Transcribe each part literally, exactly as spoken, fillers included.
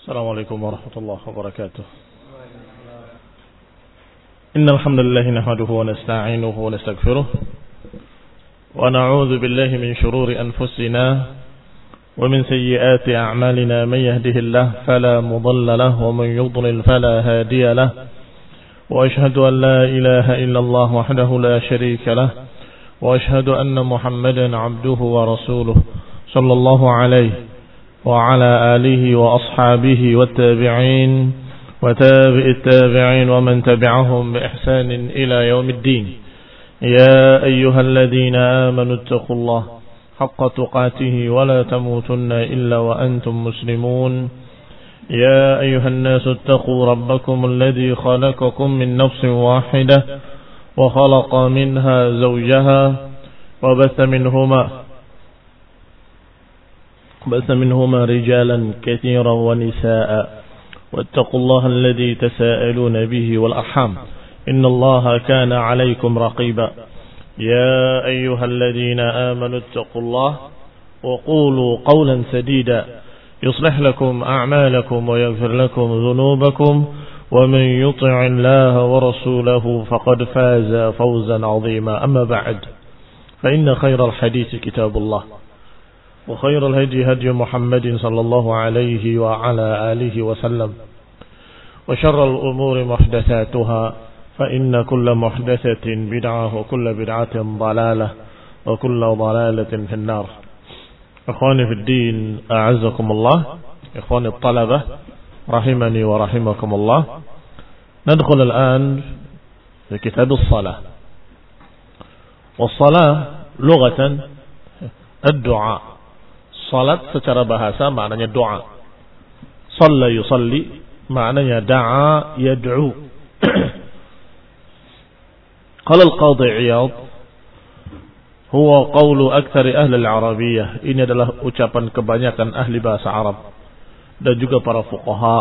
Assalamualaikum warahmatullahi wabarakatuh. Innal hamdalillah nahmaduhu wa nasta'inuhu wa nastaghfiruh wa na'udzu billahi min shururi anfusina wa min sayyiati a'malina man yahdihillahu fala mudilla lahu wa man yudlil fala hadiya lahu wa ashhadu an la ilaha illallah wahdahu la sharika lahu wa ashhadu anna Muhammadan 'abduhu wa rasuluhu sallallahu alaihi وعلى آله وأصحابه والتابعين وتابع التابعين ومن تبعهم بإحسان إلى يوم الدين يا أيها الذين آمنوا اتقوا الله حق تقاته ولا تموتن إلا وأنتم مسلمون يا أيها الناس اتقوا ربكم الذي خلقكم من نفس واحدة وخلق منها زوجها وبث منهما بث منهما رجالا كثيرا ونساء واتقوا الله الذي تساءلون به والأرحام إن الله كان عليكم رقيبا يا أيها الذين آمنوا اتقوا الله وقولوا قولا سديدا يصلح لكم أعمالكم ويغفر لكم ذنوبكم ومن يطع الله ورسوله فقد فاز فوزا عظيما أما بعد فإن خير الحديث كتاب الله وخير الهدي هدي محمد صلى الله عليه وعلى آله وسلم وشر الأمور محدثاتها فإن كل محدثة بدعة وكل بدعة ضلالة وكل ضلالة في النار. إخواني في الدين أعزكم الله، إخواني الطلبة رحمني ورحمكم الله. ندخل الآن في كتاب الصلاة. والصلاة لغة الدعاء. Salat secara bahasa maknanya doa. Shalla yusalli maknanya da'a yad'u. Qala al-Qadhi Iyad huwa qawlu aktsari ahli al-Arabiyyah. Ini adalah ucapan kebanyakan ahli bahasa Arab dan juga para fuqaha.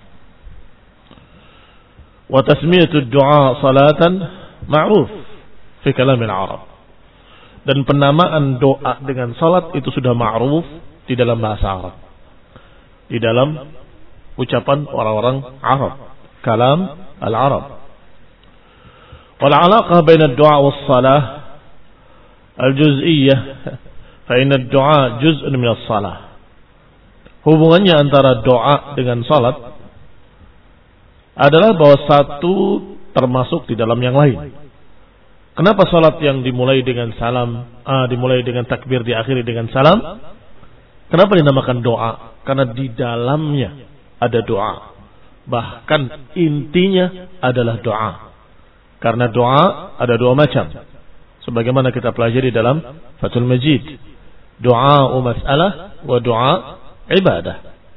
Wa tasmiyatu ad-du'a salatan ma'ruf fi kalam al-Arab. Dan penamaan doa dengan salat itu sudah ma'ruf di dalam bahasa Arab, di dalam ucapan orang-orang Arab, kalam al-Arab. Wal 'alaqah baina ad-du'a was salah al-juz'iyyah fa inna ad-du'a juz'un min as-salah. Hubungannya antara doa dengan salat adalah bahwa satu termasuk di dalam yang lain. Kenapa salat yang dimulai dengan salam, ah, dimulai dengan takbir, diakhiri dengan salam? Kenapa dinamakan doa? Karena di dalamnya ada doa. Bahkan intinya adalah doa. Karena doa ada dua macam. Sebagaimana kita pelajari dalam Fathul Majid. Doa mas'alah wa doa ibadah.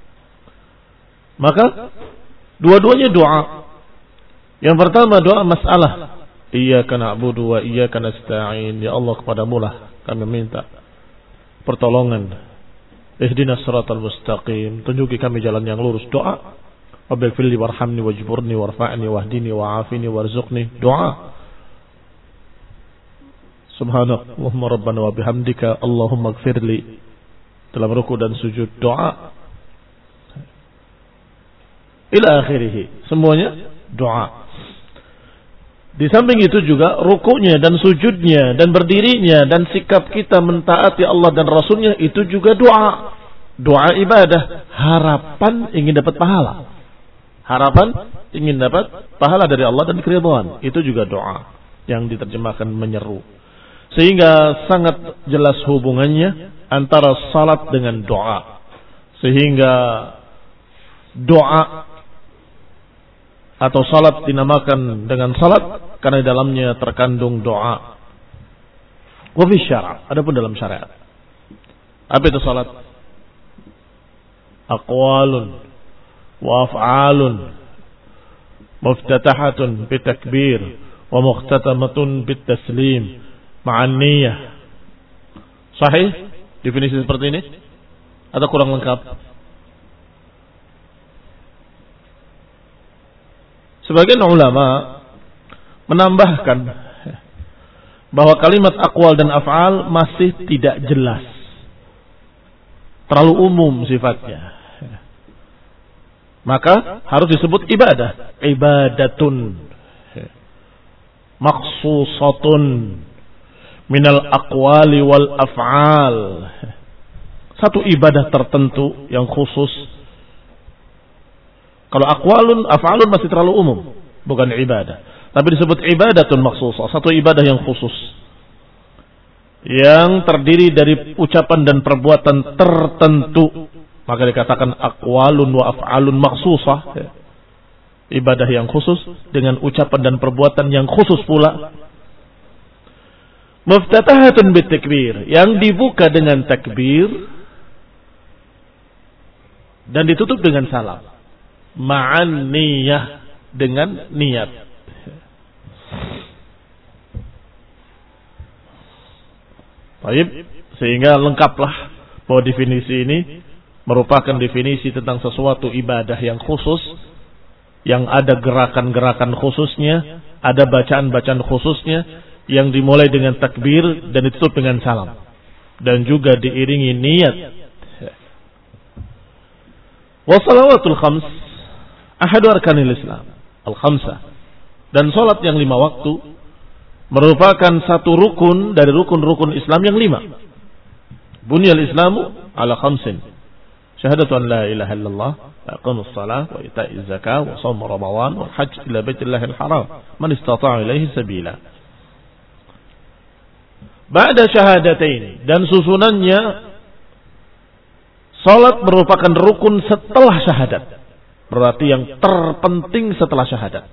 Maka dua-duanya doa. Yang pertama doa mas'alah. Iyyaka na'budu wa iyyaka nasta'in. Ya Allah, kepadamu lah kami minta pertolongan. Ihdinas siratal mustaqim. Tunjuki kami jalan yang lurus. Doa. Waghfirli warhamni wajburni warfa'ni wahdini wa'afini warzuqni. Doa. Subhanallahumma rabbana wa bihamdika Allahumma ighfirli. Dalam ruku dan sujud doa. Ila akhirih. Semuanya doa. Di samping itu juga rukunya dan sujudnya dan berdirinya dan sikap kita mentaati Allah dan Rasulnya itu juga doa. Doa ibadah. Harapan ingin dapat pahala. Harapan ingin dapat pahala dari Allah dan keridhaan. Itu juga doa yang diterjemahkan menyeru. Sehingga sangat jelas hubungannya antara salat dengan doa. Sehingga doa atau salat dinamakan dengan salat karena di dalamnya terkandung doa. Wa fi syara', adapun dalam syariat. Apa itu salat? Aqwalun wa af'alun muftatahatun bitakbir wa mukhtatamatun bitaslim ma'an niyyah. Sahih definisi seperti ini atau kurang lengkap? Sebagian ulama menambahkan bahwa kalimat aqwal dan af'al masih tidak jelas. Terlalu umum sifatnya. maka harus disebut ibadah. Ibadatun maksusatun minal aqwali wal af'al. Satu ibadah tertentu yang khusus. Kalau aqwalun, af'alun masih terlalu umum, bukan ibadah. Tapi disebut ibadatun maksusah, satu ibadah yang khusus, yang terdiri dari ucapan dan perbuatan tertentu, maka dikatakan aqwalun wa af'alun maksusah. Ibadah yang khusus dengan ucapan dan perbuatan yang khusus pula. Muftatahatun bitakbir, yang dibuka dengan takbir dan ditutup dengan salam. Ma'an niyah, dengan niat. Baik, sehingga lengkaplah bahwa definisi ini merupakan definisi tentang sesuatu ibadah yang khusus, yang ada gerakan-gerakan khususnya, ada bacaan-bacaan khususnya, yang dimulai dengan takbir dan ditutup dengan salam, dan juga diiringi niat. Wa salawatul khams ahadu arkanil Islam al-khamsah, dan salat yang lima waktu merupakan satu rukun dari rukun-rukun Islam yang lima. Bunyal Islamu ala khamsin: syahadatu an la ilaha illallah, aqamus salah, wa ita'iz zakah, wa shaum ramadan, wa hajj ila baitillahil haram, man istata'a ilaihi sabila. Ba'da syahadatain, dan susunannya salat merupakan rukun setelah syahadat. Berarti yang terpenting setelah syahadat.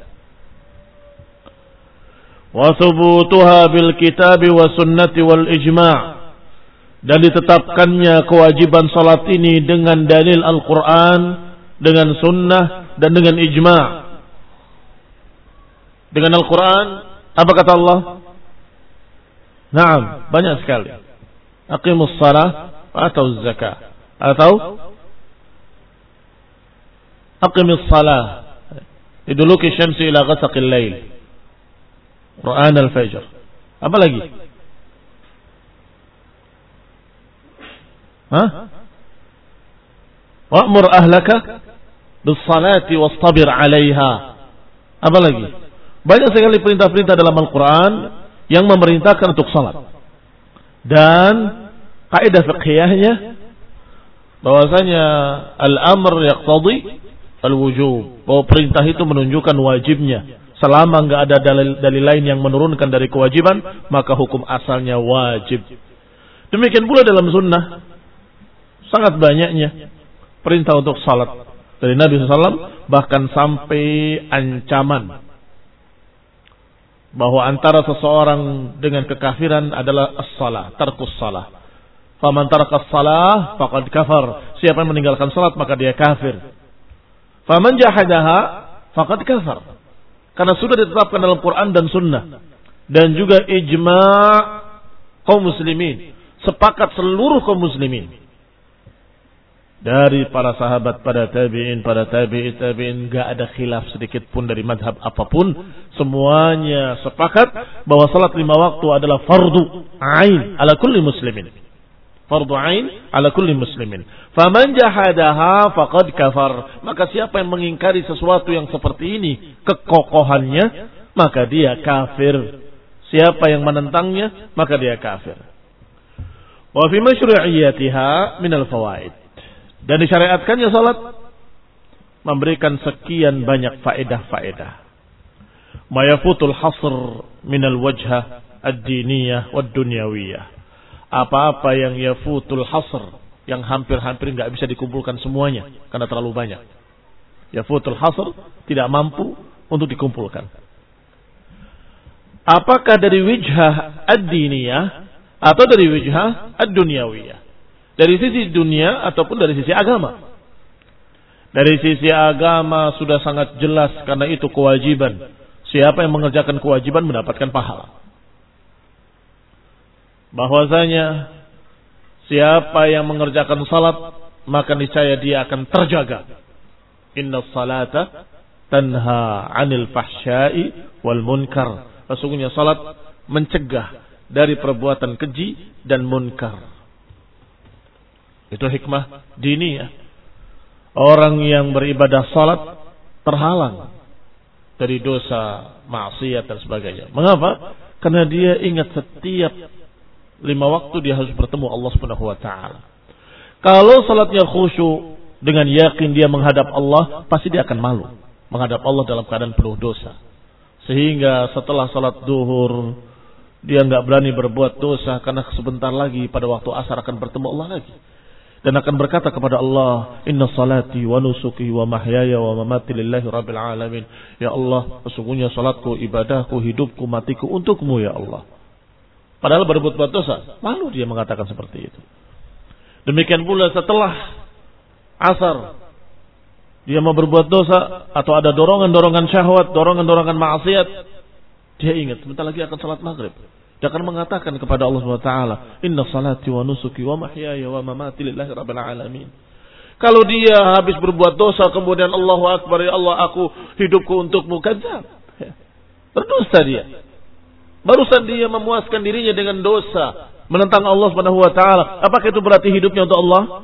Wa thubutuha bil kitabi wa sunnati wal ijma', dan ditetapkannya kewajiban salat ini dengan dalil Al-Quran, dengan sunnah, dan dengan ijma'. Dengan Al-Quran, apa kata Allah? Naam, banyak sekali. Aqimus salah atau zakah, atau aqimus salah iduluki syamsi ila ghasaqil lail, Quran al-fajr. Apa lagi? Hah? Wa'mur ahlaka bis salati wastabir 'alaiha. Apa lagi? Banyak sekali perintah-perintah dalam Al-Quran yang memerintahkan untuk salat. Dan kaidah fiqhiyahnya bahwasanya al-amr yaqtadi al-wujub, bahwa perintah itu menunjukkan wajibnya. Selama enggak ada dalil, dalil lain yang menurunkan dari kewajiban, maka hukum asalnya wajib. Demikian pula dalam sunnah, sangat banyaknya perintah untuk salat dari Nabi shallallahu alaihi wasallam, bahkan sampai ancaman bahwa antara seseorang dengan kekafiran adalah as-salah, tarkus salah. Faman taraka as-salah faqad kafar. Siapa yang meninggalkan salat maka dia kafir. Faman jahadaha faqad kafar. Karena sudah ditetapkan dalam Quran dan sunnah, dan juga ijma' kaum muslimin, sepakat seluruh kaum muslimin, dari para sahabat, para tabi'in, para tabi'i tabi'in, enggak ada khilaf sedikit pun dari madhab apapun. Semuanya sepakat bahwa salat lima waktu adalah fardu ain ala kulli muslimin. Fardu ain ala kulli muslimin. Faman jahadaha faqad kafar. Maka siapa yang mengingkari sesuatu yang seperti ini, kekokohannya, maka dia kafir. Siapa yang menentangnya, maka dia kafir. Wa fi masyru'iyyatiha minal fawaid, dan disyariatkannya salat memberikan sekian banyak faedah-faedah. Ma yafutul hasr minal wajhah ad-diniyah wad dunyawiyah. Apa-apa yang yafutul hasr, yang hampir-hampir enggak bisa dikumpulkan semuanya karena terlalu banyak. Yafutul hasr, tidak mampu untuk dikumpulkan. Apakah dari wijhah ad-diniyah atau dari wijhah ad-dunyawiyah? Dari sisi dunia ataupun dari sisi agama. Dari sisi agama sudah sangat jelas, karena itu kewajiban. Siapa yang mengerjakan kewajiban mendapatkan pahala. Bahwasanya siapa yang mengerjakan salat, maka niscaya dia akan terjaga. Inna salata tanha 'anil fahsya'i wal munkar. Sesungguhnya salat mencegah dari perbuatan keji dan munkar. Itu hikmah diniyah. Orang yang beribadah salat terhalang dari dosa, maksiat dan sebagainya. Mengapa? Karena dia ingat setiap lima waktu dia harus bertemu Allah Subhanahu wa taala. Kalau salatnya khusyuk dengan yakin dia menghadap Allah, pasti dia akan malu menghadap Allah dalam keadaan penuh dosa. Sehingga setelah salat zuhur dia enggak berani berbuat dosa karena sebentar lagi pada waktu asar akan bertemu Allah lagi. Dan akan berkata kepada Allah, Inna salati wa nusuki wa mahyaya wa mamati lillahi rabbil alamin. Ya Allah, sesungguhnya salatku, ibadahku, hidupku, matiku untukmu ya Allah. Padahal berbuat dosa, malu dia mengatakan seperti itu. Demikian pula setelah asar, dia mau berbuat dosa atau ada dorongan-dorongan syahwat, dorongan-dorongan maksiat, dia ingat sebentar lagi akan salat maghrib. Dia akan mengatakan kepada Allah Subhanahu wa taala, Inna salati wa nusuki wa mahyaya wa mamati lillahi rabbil alamin. Kalau dia habis berbuat dosa kemudian Allahu akbar, ya Allah aku hidupku untukmu, kadzab. Berdosa dia. Barusan dia memuaskan dirinya dengan dosa, menentang Allah Subhanahu wa taala. Apakah itu berarti hidupnya untuk Allah?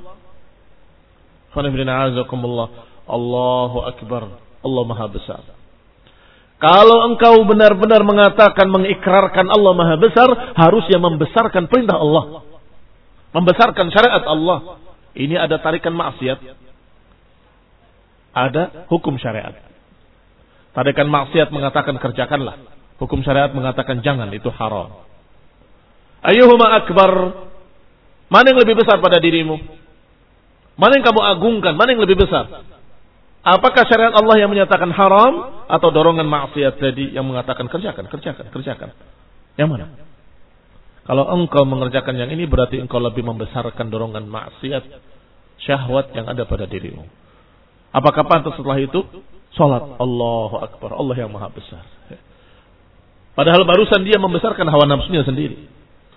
Allahu akbar. Allah Maha Besar. Kalau engkau benar-benar mengatakan, mengikrarkan Allah Maha Besar, harusnya membesarkan perintah Allah, membesarkan syariat Allah. Ini ada tarikan maksiat, ada hukum syariat. Tarikan maksiat mengatakan kerjakanlah, hukum syariat mengatakan jangan, itu haram. Ayyuhuma akbar, mana yang lebih besar pada dirimu? Mana yang kamu agungkan? Mana yang lebih besar? Apakah syariat Allah yang menyatakan haram atau dorongan maksiat tadi yang mengatakan kerjakan, kerjakan, kerjakan? Yang mana? Kalau engkau mengerjakan yang ini berarti engkau lebih membesarkan dorongan maksiat, syahwat yang ada pada dirimu. Apakah pantas setelah itu salat? Allahu akbar, Allah yang Maha Besar. Padahal barusan dia membesarkan hawa nafsunya sendiri.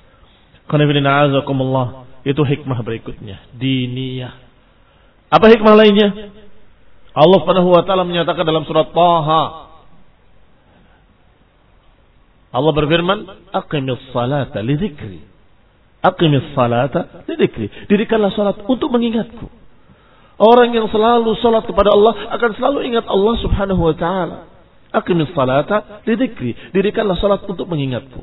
Itu hikmah berikutnya, diniyah. Apa hikmah lainnya? Allah Subhanahu wa taala menyatakan dalam surat Taha, Allah berfirman, "Aqimis salata li dzikri." Aqimis salata li dzikri. Dirikanlah salat untuk mengingatku. Orang yang selalu salat kepada Allah akan selalu ingat Allah Subhanahu wa taala. Aqimis salata li dzikri. Dirikanlah salat untuk mengingatku.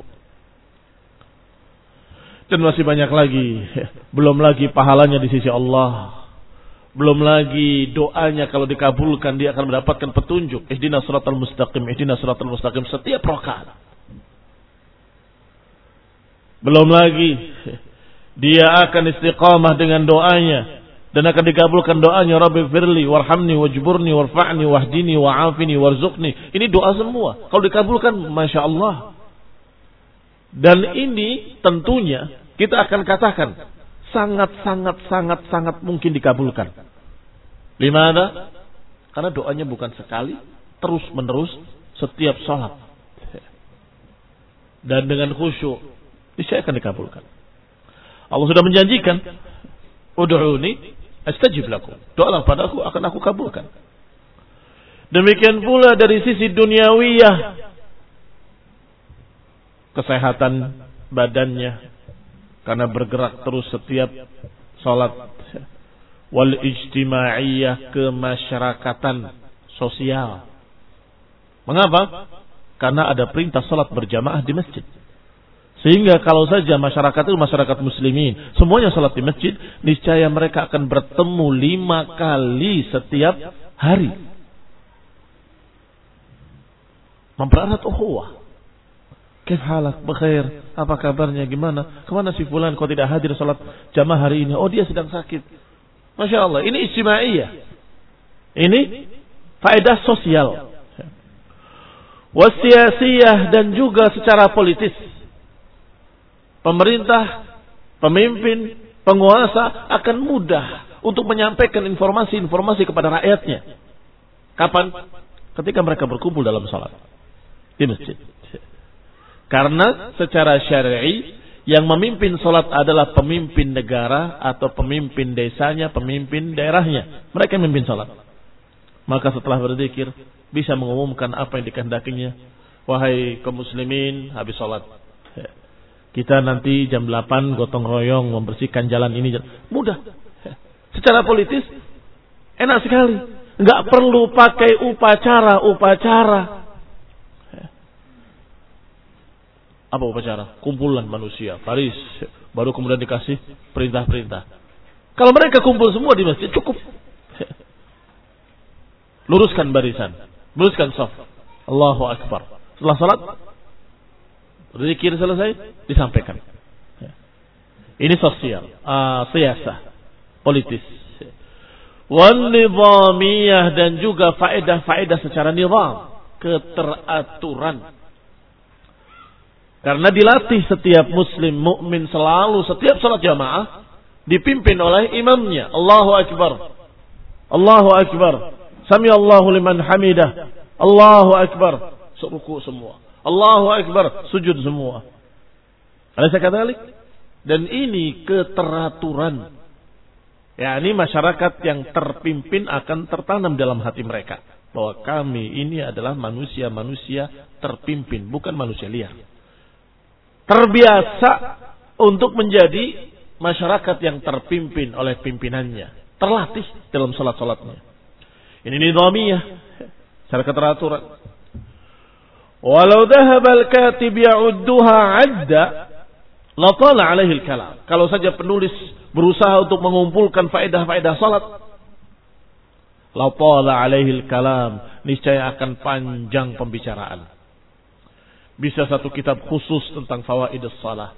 Dan masih banyak lagi, belum lagi pahalanya di sisi Allah. Belum lagi doanya kalau dikabulkan dia akan mendapatkan petunjuk. Ihdinas siratal mustaqim, ihdinas siratal mustaqim setiap rakaat. Belum lagi dia akan istiqamah dengan doanya dan akan dikabulkan doanya, Rabbi firli warhamni wajburni warfa'ni wahdini wa'afini warzuqni. Ini doa semua. Kalau dikabulkan, Masya Allah. Dan ini tentunya kita akan katakan sangat sangat sangat sangat mungkin dikabulkan. Limana? Karena doanya bukan sekali, terus menerus setiap salat. Dan dengan khusyuk, niscaya akan dikabulkan. Allah sudah menjanjikan, ud'uni astajib lakum. Doalah padaku, akan aku kabulkan. Demikian pula dari sisi duniawiyah, kesehatan badannya karena bergerak terus setiap salat. Wal ijtimaiyah, kemasyarakatan sosial. Mengapa? Karena ada perintah salat berjamaah di masjid. Sehingga kalau saja masyarakat itu masyarakat muslimin, semuanya salat di masjid, niscaya mereka akan bertemu lima kali setiap hari. Mempererat ukhuwah. Kif halak, bekhair, apa kabarnya, gimana? Kemana si fulan kau tidak hadir salat jamaah hari ini? Oh, dia sedang sakit. Masya Allah, ini ijtimaiyah. Ini faedah sosial. Wasiyasiyah, dan juga secara politis. Pemerintah, pemimpin, penguasa akan mudah untuk menyampaikan informasi-informasi kepada rakyatnya. Kapan? Ketika mereka berkumpul dalam salat di masjid. Karena secara syar'i yang memimpin salat adalah pemimpin negara atau pemimpin desanya, pemimpin daerahnya. Mereka yang memimpin salat. Maka setelah berzikir bisa mengumumkan apa yang dikehendakinya. Wahai kaum muslimin, habis salat, kita nanti jam delapan gotong royong membersihkan jalan ini. Mudah. Secara politis Enak sekali. Nggak perlu pakai upacara-upacara. Apa upacara? Kumpulan manusia, baris. Baru kemudian dikasih perintah-perintah. Kalau mereka kumpul semua di masjid, cukup. Luruskan barisan. Luruskan saf. Allahu Akbar. Setelah salat, zikir selesai, disampaikan. Ini sosial. Uh, siasah. Politis. Wan nizamiyah, dan juga faedah-faedah secara nizam. Keteraturan. Karena dilatih setiap muslim mukmin selalu setiap salat jamaah dipimpin oleh imamnya. Allahu Akbar. Allahu Akbar. Sami Allahu liman hamidah. Allahu Akbar. Ruku semua. Allahu Akbar. Sujud semua. Alaysa kadzalik? Dan ini keteraturan. Ya, ini masyarakat yang terpimpin akan tertanam dalam hati mereka. Bahwa kami ini adalah manusia-manusia terpimpin, bukan manusia liar. Terbiasa untuk menjadi masyarakat yang terpimpin oleh pimpinannya. Terlatih dalam salat-salatnya. Ini nizamiyah. Secara keteraturan. Walau dhahaba al-katib ya'udduha 'adda la tala 'alaihi al-kalam. Kalau saja penulis berusaha untuk mengumpulkan faedah-faedah salat, la tala 'alaihi al-kalam, niscaya akan panjang pembicaraan. Bisa satu kitab khusus tentang fawaidus salah.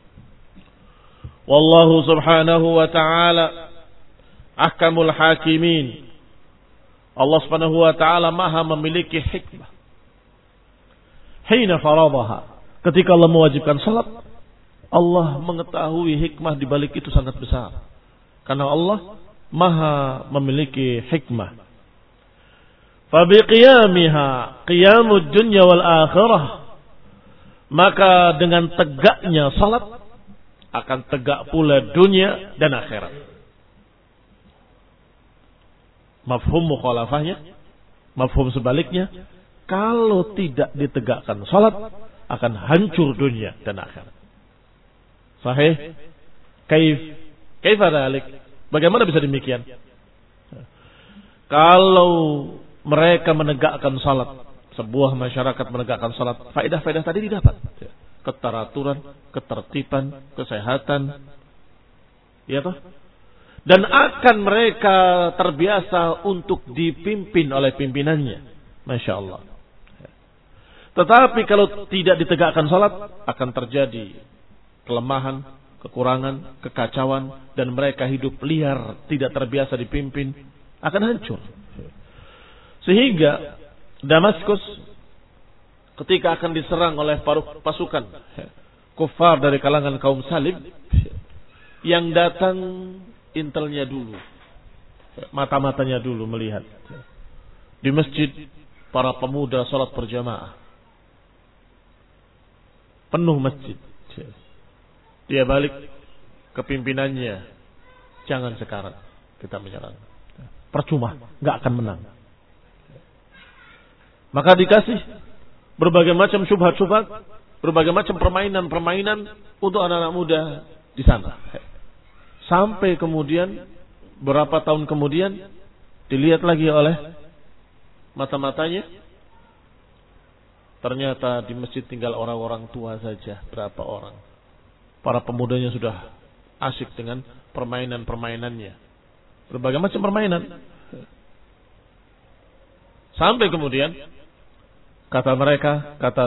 Wallahu subhanahu wa ta'ala ahkamul hakimin. Allah subhanahu wa ta'ala maha memiliki hikmah. Hina faradaha. Ketika Allah mewajibkan salat, Allah mengetahui hikmah di balik itu sangat besar. Karena Allah maha memiliki hikmah. Fabiqiyamiha qiyamud dunya wal akhirah. Maka dengan tegaknya salat akan tegak pula dunia dan akhirat. Mafhum mukhalafahnya, mafhum sebaliknya, kalau tidak ditegakkan salat akan hancur dunia dan akhirat. Sahih? Kaif? Kaifa dzalik? Bagaimana bisa demikian? Kalau mereka menegakkan salat, sebuah masyarakat menegakkan salat, faedah-faedah tadi didapat. Keteraturan, ketertiban, kesehatan. Ya toh? Dan akan mereka terbiasa untuk dipimpin oleh pimpinannya. Masya Allah. Tetapi kalau tidak ditegakkan salat, akan terjadi kelemahan, kekurangan, kekacauan, dan mereka hidup liar, tidak terbiasa dipimpin, akan hancur. Sehingga Damaskus ketika akan diserang oleh pasukan kufar dari kalangan kaum salib, yang datang intelnya dulu, mata-matanya dulu melihat di masjid para pemuda salat berjamaah, penuh masjid. Dia balik ke pimpinannya, jangan sekarang kita menyerang, percuma, nggak akan menang. Maka dikasih berbagai macam syubhat-syubhat, berbagai macam permainan-permainan untuk anak-anak muda di sana. Sampai kemudian berapa tahun kemudian dilihat lagi oleh mata-matanya, ternyata di masjid tinggal orang-orang tua saja, berapa orang. Para pemudanya sudah asyik dengan permainan-permainannya, berbagai macam permainan. Sampai kemudian kata mereka, kata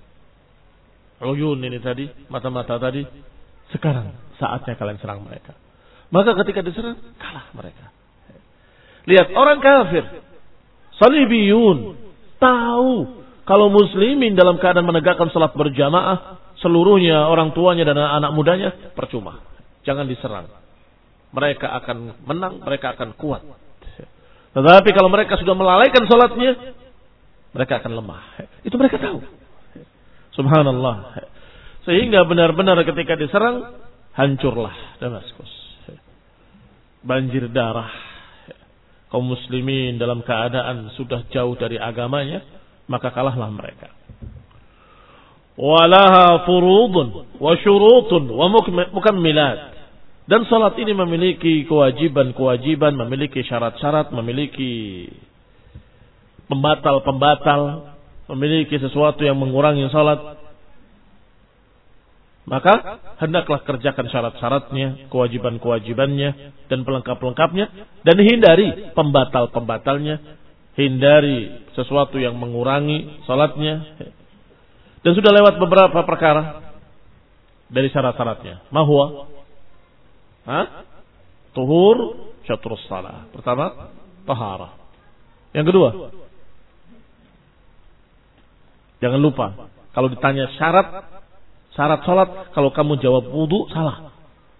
uyun ini tadi, mata-mata tadi, sekarang saatnya kalian serang mereka. Maka ketika diserang, kalah mereka. Lihat orang kafir, salibiyun, tahu kalau muslimin dalam keadaan menegakkan salat berjamaah, seluruhnya orang tuanya dan anak mudanya percuma. Jangan diserang. Mereka akan menang, mereka akan kuat. Tetapi kalau mereka sudah melalaikan salatnya, mereka akan lemah. Itu mereka tahu. Subhanallah. Sehingga benar-benar ketika diserang, hancurlah Damaskus. Banjir darah. Kaum muslimin dalam keadaan sudah jauh dari agamanya, maka kalahlah mereka. Walaha furudun wa syurutun wa mukammilat. Dan salat ini memiliki kewajiban-kewajiban, memiliki syarat-syarat, memiliki pembatal-pembatal, memiliki sesuatu yang mengurangi salat. Maka hendaklah kerjakan syarat-syaratnya, kewajiban-kewajibannya, dan pelengkap-pelengkapnya, dan hindari pembatal-pembatalnya, hindari sesuatu yang mengurangi salatnya. Dan sudah lewat beberapa perkara dari syarat-syaratnya. Mahwa? Hah? Tuhur syatrus salah. Pertama, taharah. Yang kedua, jangan lupa kalau ditanya syarat syarat salat, kalau kamu jawab wudu, salah.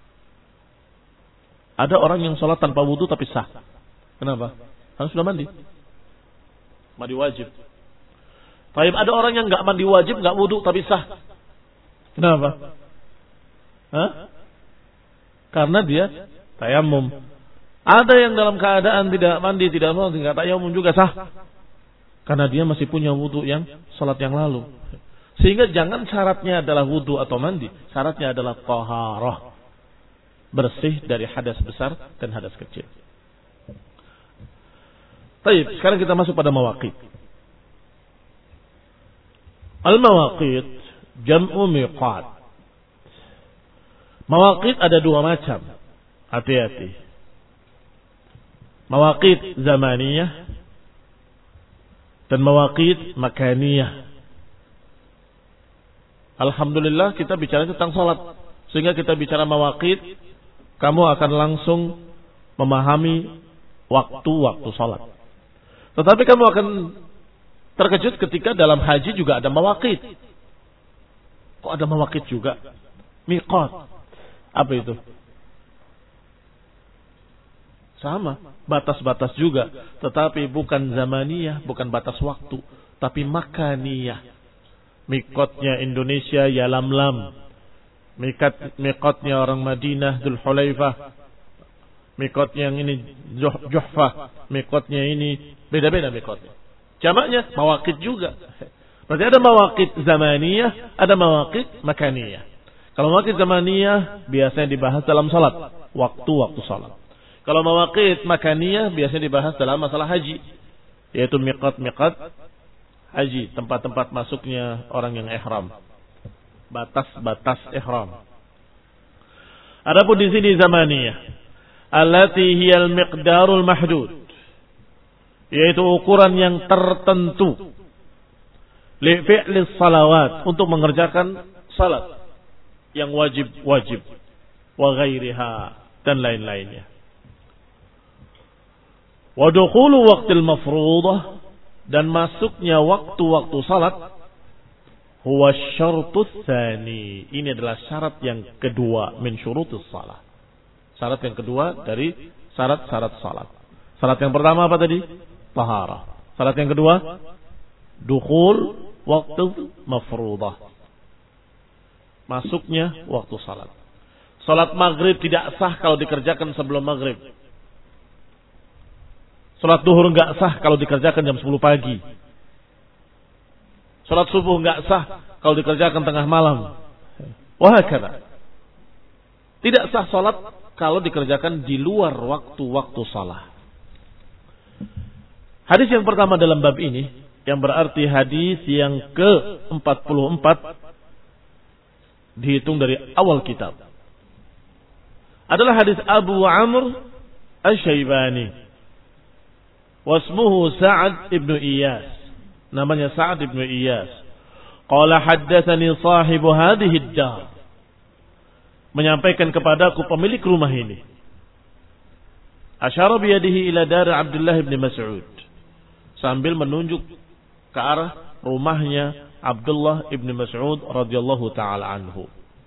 Ada orang yang salat tanpa wudu tapi sah. Kenapa? Karena sudah mandi. Mandi wajib. Baik, ada orang yang enggak mandi wajib, enggak wudu tapi sah. Kenapa? Hah? Karena dia tayamum. Ada yang dalam keadaan tidak mandi, tidak mau, tidak tayamum juga sah. Karena dia masih punya wudu yang salat yang lalu. Sehingga jangan syaratnya adalah wudu atau mandi, syaratnya adalah taharah. Bersih dari hadas besar dan hadas kecil. Baik, sekarang kita masuk pada mawaqit. Al-mawaqit jam'u miqat. Mawaqit ada dua macam. Hati-hati. Mawaqit zamaniyah dan mawaqit makaniyah. Alhamdulillah kita bicara tentang salat. Sehingga kita bicara mawaqit, kamu akan langsung memahami waktu-waktu salat. Tetapi kamu akan terkejut ketika dalam haji juga ada mawaqit. Kok ada mawaqit juga? Miqat. Apa itu? Sama, batas-batas juga, tetapi bukan zamaniyah, bukan batas waktu, tapi makaniyah. Mikotnya Indonesia Yalamlam, Mikat mikotnya orang Madinah Dzul Hulaifah, mikotnya yang ini Juhfah, mikotnya ini beda-beda mikotnya. Jamaknya mawaqit juga. Berarti ada mawaqit zamaniyah, ada mawaqit makaniyah. Kalau mawaqit zamaniyah biasanya dibahas dalam salat, waktu-waktu salat. Kalau mawaqit makaniyah biasanya dibahas dalam masalah haji, yaitu miqat-miqat haji, tempat-tempat masuknya orang yang ihram, batas-batas ihram. Adapun di sini zamaniyah, allati hiyal miqdarul mahdud, yaitu ukuran yang tertentu li fi'lis salawat, untuk mengerjakan salat yang wajib-wajib, wa ghairiha, dan lain-lainnya. Wa dukhulu waqtil mafruḍah, dan masuknya waktu-waktu salat, huwa syartus tsani, ini adalah syarat yang kedua min syurutus salat. Syarat yang kedua dari syarat-syarat salat. Syarat yang pertama apa tadi? Taharah. Syarat yang kedua, dukhul waqtu mafruḍah, masuknya waktu salat. Salat maghrib tidak sah kalau dikerjakan sebelum maghrib. Salat duhur enggak sah kalau dikerjakan jam sepuluh pagi. Salat subuh enggak sah kalau dikerjakan tengah malam. Wahakala. Tidak sah salat kalau dikerjakan di luar waktu-waktu salat. Hadis yang pertama dalam bab ini, yang berarti hadis yang ke empat puluh empat, dihitung dari awal kitab, adalah hadis Abu Amr Asy-Syaibani, wasmuhu Sa'ad ibn Iyas, namanya Sa'ad ibn Iyas. Qala haddatsani sahibu hadhihi ad-dar, menyampaikan kepadaku pemilik rumah ini. Asyara biyadihi ila dar Abdullah ibn Mas'ud, sambil menunjuk ke arah rumahnya Abdullah ibn Mas'ud radhiyallahu taala anhu.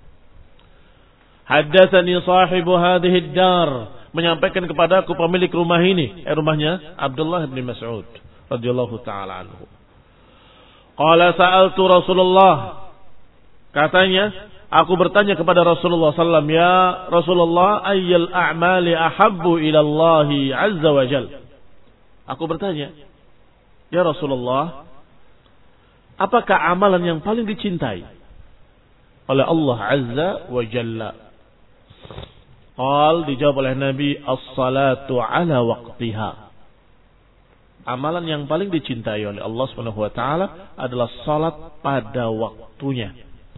Haddatsani sahibu hadhihi ad-dar, menyampaikan kepadaku pemilik rumah ini, eh, rumahnya Abdullah ibn Mas'ud radhiyallahu taala anhu. Qala sa'altu Rasulullah, katanya aku bertanya kepada Rasulullah sallallahu alaihi wasallam, ya Rasulullah, ayyul a'mali ahabbu ila Allah azza wa jalla. Aku bertanya, ya Rasulullah, apakah amalan yang paling dicintai oleh Allah Azza wa Jalla? Qal, dijawab oleh Nabi, as-salatu ala waqtiha. Amalan yang paling dicintai oleh Allah Subhanahu wa taala adalah salat pada waktunya.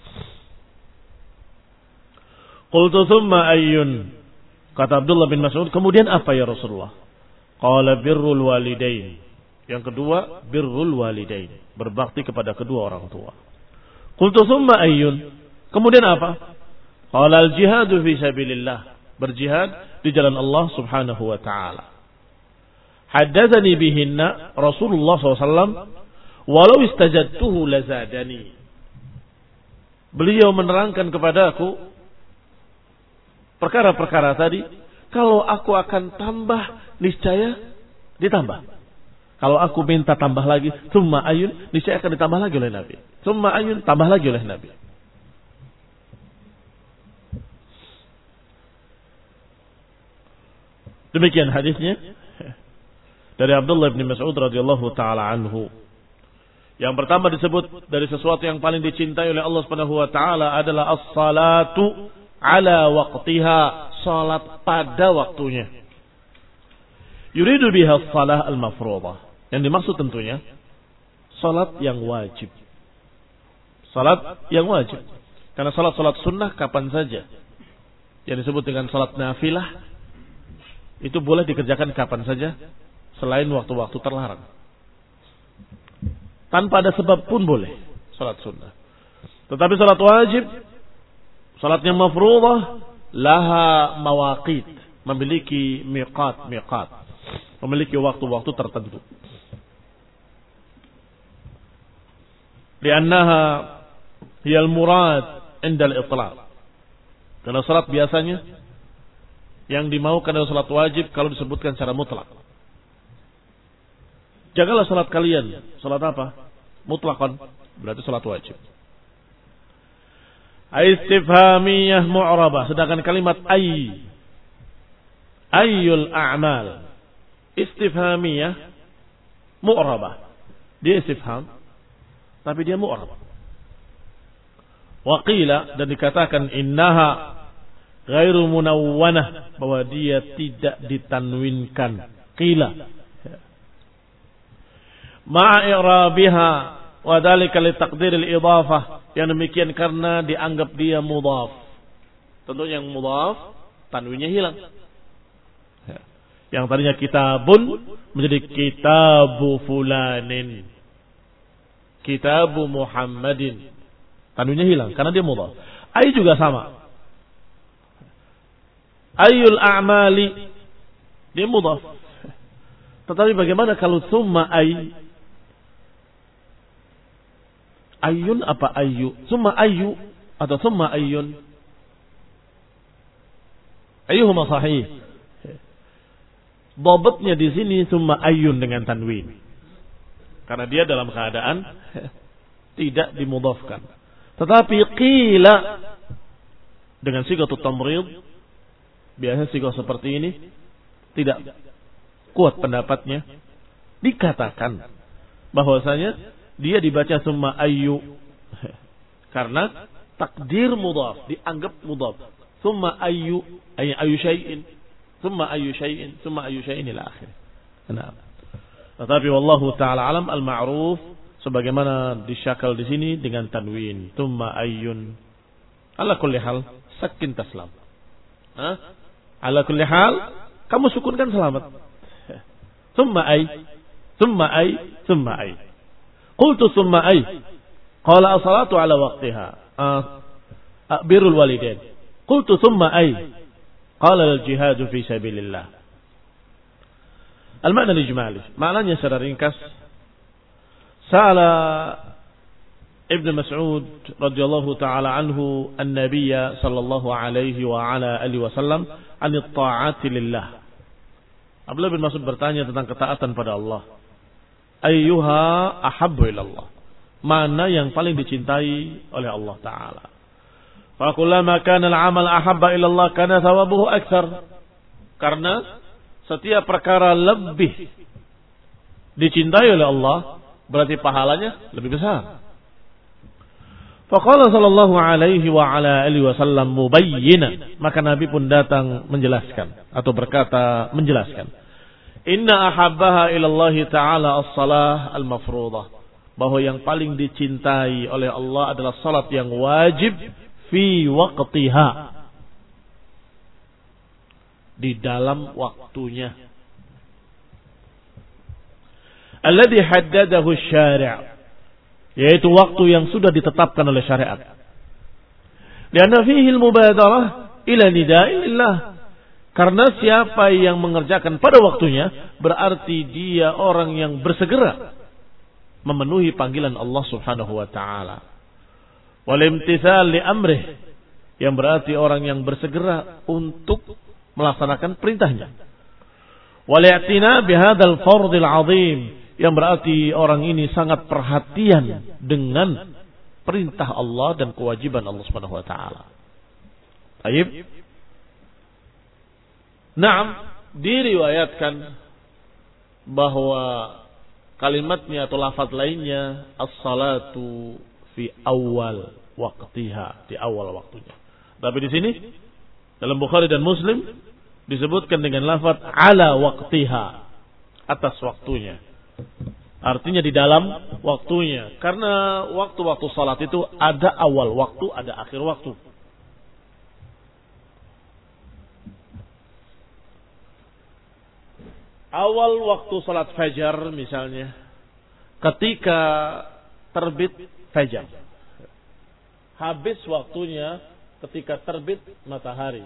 Qultu thumma ayyun? Kata Abdullah bin Mas'ud, kemudian apa ya Rasulullah? Qala birrul walidain. Yang kedua, birrul walidain, berbakti kepada kedua orang tua. Qultu thumma ayyun? Kemudian apa? Qala al-jihadu fi sabilillah, berjihad di jalan Allah Subhanahu wa taala. Haddatsani bihinna Rasulullah sallallahu alaihi wasallam walau istajadtuhu lazadani. Beliau menerangkan kepadaku perkara-perkara tadi, kalau aku akan tambah niscaya ditambah. Kalau aku minta tambah lagi, summa ayun, niscaya akan ditambah lagi oleh Nabi. Summa ayun, tambah lagi oleh Nabi. Demikian hadisnya dari Abdullah bin Mas'ud radhiyallahu taala anhu. Yang pertama disebut dari sesuatu yang paling dicintai oleh Allah Subhanahu wa taala adalah as-salatu ala waqtiha, salat pada waktunya. Yuridu biha as-salah al-mafruḍah. Yang dimaksud tentunya salat yang wajib. Salat yang wajib. Karena salat-salat sunnah kapan saja. Yang disebut dengan salat nafilah itu boleh dikerjakan kapan saja selain waktu-waktu terlarang. Tanpa ada sebab pun boleh salat sunnah. Tetapi salat wajib, salat yang mafruḍah, laha mawaqit, memiliki miqat, miqat, memiliki waktu-waktu tertentu. Liannaha hiyal murad indal itlaq. Karena salat biasanya yang dimaukan adalah salat wajib kalau disebutkan secara mutlak. Jagalah salat kalian. Salat apa? Mutlaqan, berarti salat wajib. Istifhamiyah mu'rabah. Sedangkan kalimat ay, ayyul a'mal, istifhamiyah mu'rabah. Dia istifham, tapi dia mu'rabah. Waqila, dan dikatakan innaha ghairu munawwanah, bahwa dia tidak ditanwinkan. Qila ma'a i'rabiha wa dzalika li taqdir al-idhafah, yang demikian karena dianggap dia mudhaf. Tentunya yang mudhaf tanwinnya hilang. Yang tadinya kitabun menjadi kitabu fulanin, kitabu Muhammadin, tanwinnya hilang karena dia mudhaf. Ai juga sama. Ayyul a'mali, dia mudhaf. Tetapi bagaimana kalau summa ay? Ayyun apa ayyu? Summa ayyu atau summa ayyun? Ayyuhuma sahih. Dhabatnya di sini summa ayyun dengan tanwin. Karena dia dalam keadaan tidak dimudhafkan. Tetapi qila dengan sigatut tamrid, biasanya sigat seperti ini tidak kuat pendapatnya, dikatakan bahwasanya dia dibaca summa ayyu karena takdir mudhaf, dianggap mudhaf. Summa ayyu ay ayyu syai'in, summa ayyu syai'in, summa ayyu syai'in ila akhir. Nah, tetapi wallahu taala alam, al-ma'ruf sebagaimana disyakal di sini dengan tanwin summa ayyun. Ala kulli hal sakin taslam. Hah? Ala kulli hal kamu sukunkan selamat. Summa ay, summa ay, summa ay. Qultu summa ay. Qala as-salatu ala waqtiha. Birrul walidain. Qultu summa ay. Qala al-jihadu fi sabilillah. Al-ma'na al-ijmali. Maknanya secara ringkas, sa'ala Ibn Mas'ud radhiyallahu ta'ala anhu an-nabiyya sallallahu alaihi wa ala alihi wasallam an at-ta'ati lillah. Abdullah bin Mas'ud bertanya tentang ketaatan pada Allah. Ayyuha ahabbu ilallah, mana yang paling dicintai oleh Allah Ta'ala. Fa kullama kana al-amal ahabba ilallah kana thawabuhu akthar. Karena setiap perkara lebih dicintai oleh Allah, berarti pahalanya lebih besar. Faqala sallallahu alaihi wa ala alihi wasallam mubayyinan, maka Nabi pun datang menjelaskan atau berkata menjelaskan, inna ahabbaha ila Allah taala as-salah al-mafruḍah, bahwa yang paling dicintai oleh Allah adalah salat yang wajib fi waqtiha, di dalam waktunya, alladhi haddadahu asy-syari', yaitu waktu yang sudah ditetapkan oleh syariat. Lianna fihi al-mubadarah ila nida'illah, karena siapa yang mengerjakan pada waktunya berarti dia orang yang bersegera memenuhi panggilan Allah Subhanahu wa taala. Wal imtithal li amrih, yang berarti orang yang bersegera untuk melaksanakan perintahnya. Wal i'tina bihadzal fardhil 'azim, yang berarti orang ini sangat perhatian dengan perintah Allah dan kewajiban Allah Subhanahu wa taala. Baik. Naam, diriwayatkan bahwa kalimatnya atau lafaz lainnya as-salatu fi awal waqtiha, di awal waktunya. Tapi di sini dalam Bukhari dan Muslim disebutkan dengan lafaz ala waqtiha, atas waktunya. Artinya di dalam waktunya. Karena waktu-waktu salat itu ada awal waktu, ada akhir waktu. Awal waktu salat fajar misalnya, ketika terbit fajar. Habis waktunya ketika terbit matahari.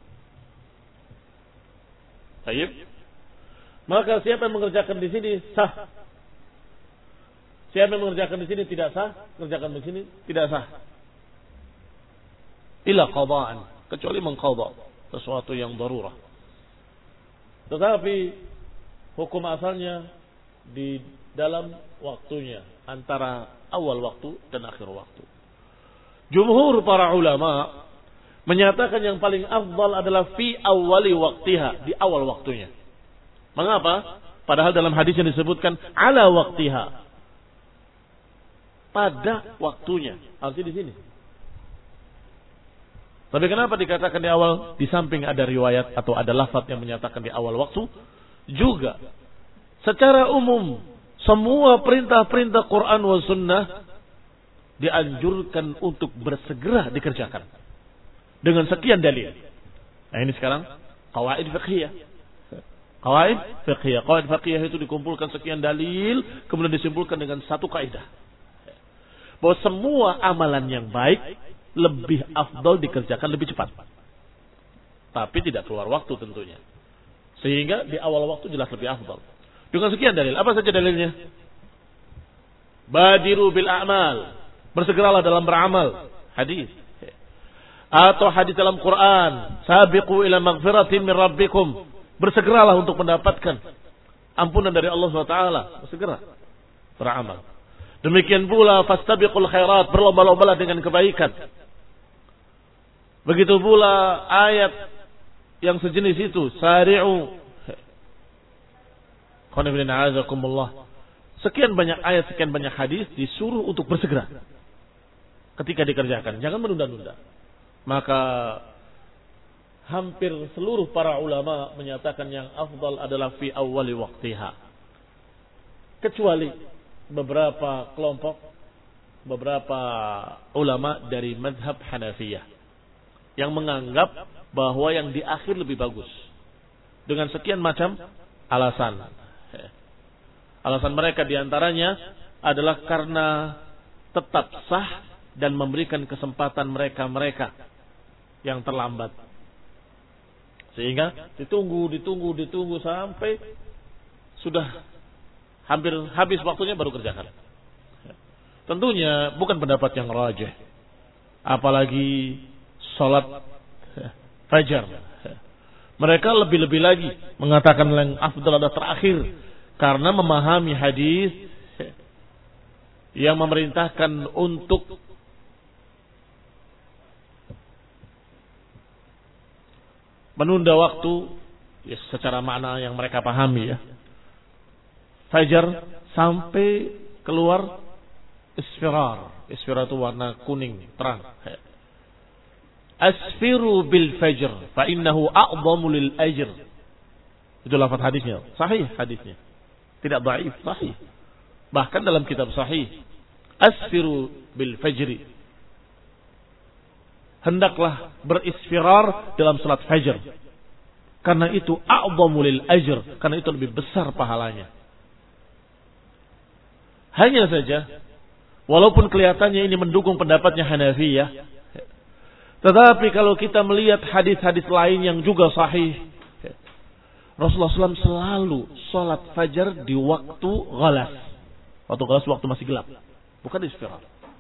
Baik. Maka siapa yang mengerjakan di sini sah. Siapa yang mengerjakan di sini tidak sah, mengerjakan di sini tidak sah. Illa qada'an, kecuali mengqadha sesuatu yang darurah. Tetapi hukum asalnya di dalam waktunya, antara awal waktu dan akhir waktu. Jumhur para ulama menyatakan yang paling afdal adalah fi awali waktiha, di awal waktunya. Mengapa? Padahal dalam hadis yang disebutkan ala waktiha, pada waktunya. Artinya di sini. Tapi kenapa dikatakan di awal? Di samping ada riwayat atau ada lafaz yang menyatakan di awal waktu, juga secara umum semua perintah-perintah Quran wa sunnah dianjurkan untuk bersegera dikerjakan dengan sekian dalil. Nah ini sekarang qawaid fiqhiyah. Qawaid fiqhiyah. Qawaid fiqhiyah itu dikumpulkan sekian dalil, kemudian disimpulkan dengan satu kaidah. Bahwa semua amalan yang baik lebih afdal dikerjakan lebih cepat. Tapi tidak keluar waktu tentunya. Sehingga di awal waktu jelas lebih afdal. Dengan sekian dalil. Apa saja dalilnya? Badiru bil a'mal. Bersegeralah dalam beramal. Hadis. Atau hadis dalam Quran. Sabiqu ila maghfiratin min rabbikum. Bersegeralah untuk mendapatkan ampunan dari Allah subhanahu wa taala. Bersegera beramal. Demikian pula fastabiqul khairat, berlomba-lombalah dengan kebaikan. Begitu pula ayat yang sejenis itu, sari'u. Qanibina azakumullah. Sekian banyak ayat, sekian banyak hadis disuruh untuk bersegera ketika dikerjakan, jangan menunda-nunda. Maka hampir seluruh para ulama menyatakan yang afdal adalah fi awwali waqtiha. Kecuali beberapa kelompok, beberapa ulama dari mazhab Hanafiyah yang menganggap bahwa yang di akhir lebih bagus dengan sekian macam alasan. Alasan mereka diantaranya adalah karena tetap sah dan memberikan kesempatan mereka-mereka yang terlambat. Sehingga ditunggu, ditunggu, ditunggu sampai sudah hampir habis waktunya baru kerjakan. Tentunya bukan pendapat yang rajih. Apalagi salat fajar. Mereka lebih-lebih lagi mengatakan yang afdal adalah terakhir karena memahami hadis yang memerintahkan untuk menunda waktu ya, secara makna yang mereka pahami ya. Fajar sampai keluar Isfirar. Isfirar itu warna kuning, terang. Asfiru bil fajr fa innahu a'zamu lil ajr. Itu lafaz hadisnya. Sahih hadisnya. Tidak dhaif, sahih. Bahkan dalam kitab sahih. Asfiru bil fajri. Hendaklah berisfirar dalam salat fajr. Karena itu a'zamu lil ajr, karena itu lebih besar pahalanya. Hanya saja walaupun kelihatannya ini mendukung pendapatnya Hanafiyah, tetapi kalau kita melihat hadis-hadis lain yang juga sahih, Rasulullah shallallahu alaihi wasallam selalu sholat fajar di waktu ghalas. Waktu ghalas waktu masih gelap, bukan isfirar.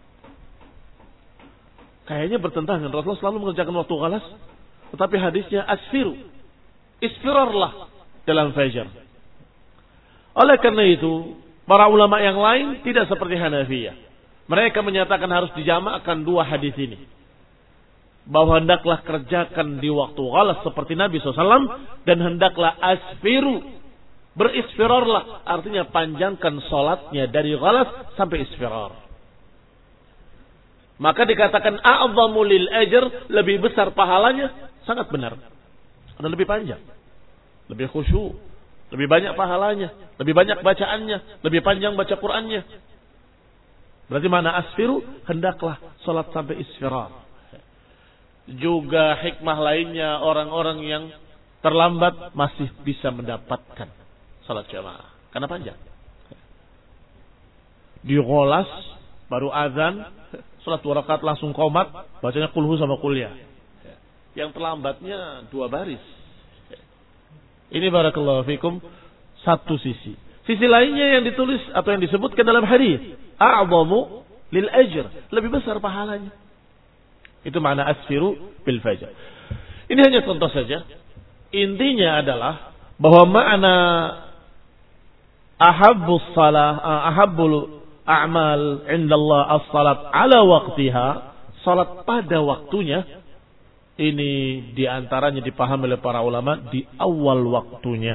Kayaknya bertentangan. Rasulullah selalu mengerjakan waktu ghalas, tetapi hadisnya asfiru, isfirarlah dalam fajar. Oleh karena itu, para ulama yang lain tidak seperti Hanafiyah. Mereka menyatakan harus dijamakkan dua hadis ini. Bahwa hendaklah kerjakan di waktu ghalas seperti Nabi shallallahu alaihi wasallam. Dan hendaklah asfiru. Berisfirarlah. Artinya panjangkan sholatnya dari ghalas sampai isfirar. Maka dikatakan a'zamu lil ajr, lebih besar pahalanya. Sangat benar. Dan lebih panjang. Lebih khusyuk. Lebih banyak pahalanya. Lebih banyak bacaannya. Lebih panjang baca Qur'annya. Berarti mana asfiru? Hendaklah sholat sampai isfirar. Juga hikmah lainnya, orang-orang yang terlambat masih bisa mendapatkan sholat jamaah. Karena panjang. Digholas, baru azan, sholat dua rakaat langsung qomat, bacanya kulhu sama kuliah. Yang terlambatnya dua baris. Ini barakallahu fikum satu sisi. Sisi lainnya yang ditulis atau yang disebutkan dalam hadis, a'zamu lil ajr, lebih besar pahalanya. Itu makna asfiru bil fajr. Ini hanya contoh saja. Intinya adalah bahwa makna ahabbus salah, ahabbul a'mal indallah as-salat ala waqtiha, salat pada waktunya. Ini diantaranya dipahami oleh para ulama di awal waktunya.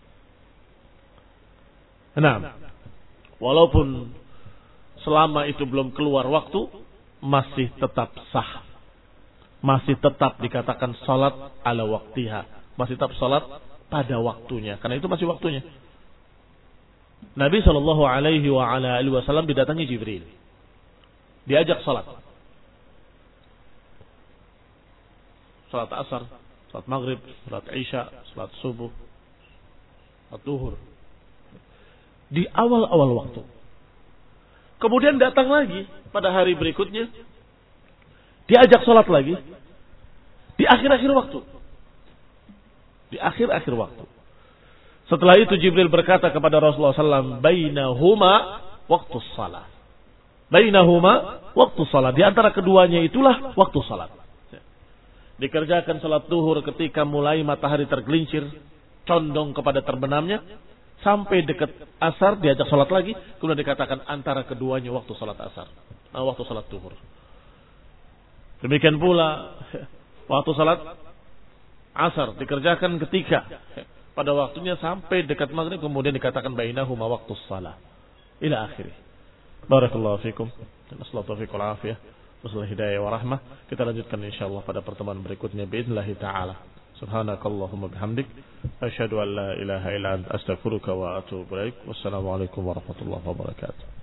Nah, walaupun selama itu belum keluar waktu, masih tetap sah. Masih tetap dikatakan salat ala waqtiha. Masih tetap salat pada waktunya. Karena itu masih waktunya. Nabi shallallahu alaihi wasallam didatangi Jibril. Diajak salat. Salat asar, salat maghrib, salat isya, salat subuh, salat duhur. Di awal-awal waktu. Kemudian datang lagi pada hari berikutnya. Diajak salat lagi. Di akhir-akhir waktu. Di akhir-akhir waktu. Setelah itu Jibril berkata kepada Rasulullah shallallahu alaihi wasallam, Bainahuma waktu salat. Bainahuma waktu salat. Di antara keduanya itulah waktu salat. Dikerjakan salat duhur ketika mulai matahari tergelincir, condong kepada terbenamnya, sampai dekat asar diajak salat lagi, kemudian dikatakan antara keduanya waktu salat asar, nah, waktu salat duhur. Demikian pula waktu salat asar dikerjakan ketika pada waktunya sampai dekat maghrib, kemudian dikatakan bainahuma waktu salat ila akhirih. Barakallahu fikum. Assalamualaikum warahmatullahi wabarakatuh. Wassalamualaikum hidayah wa rahmah. Kita lanjutkan insyaallah pada pertemuan berikutnya باذنillah taala. Subhanakallahumma bihamdik asyhadu an la ilaha illa anta astaghfiruka wa atubu ilaik. Wassalamualaikum warahmatullahi wabarakatuh.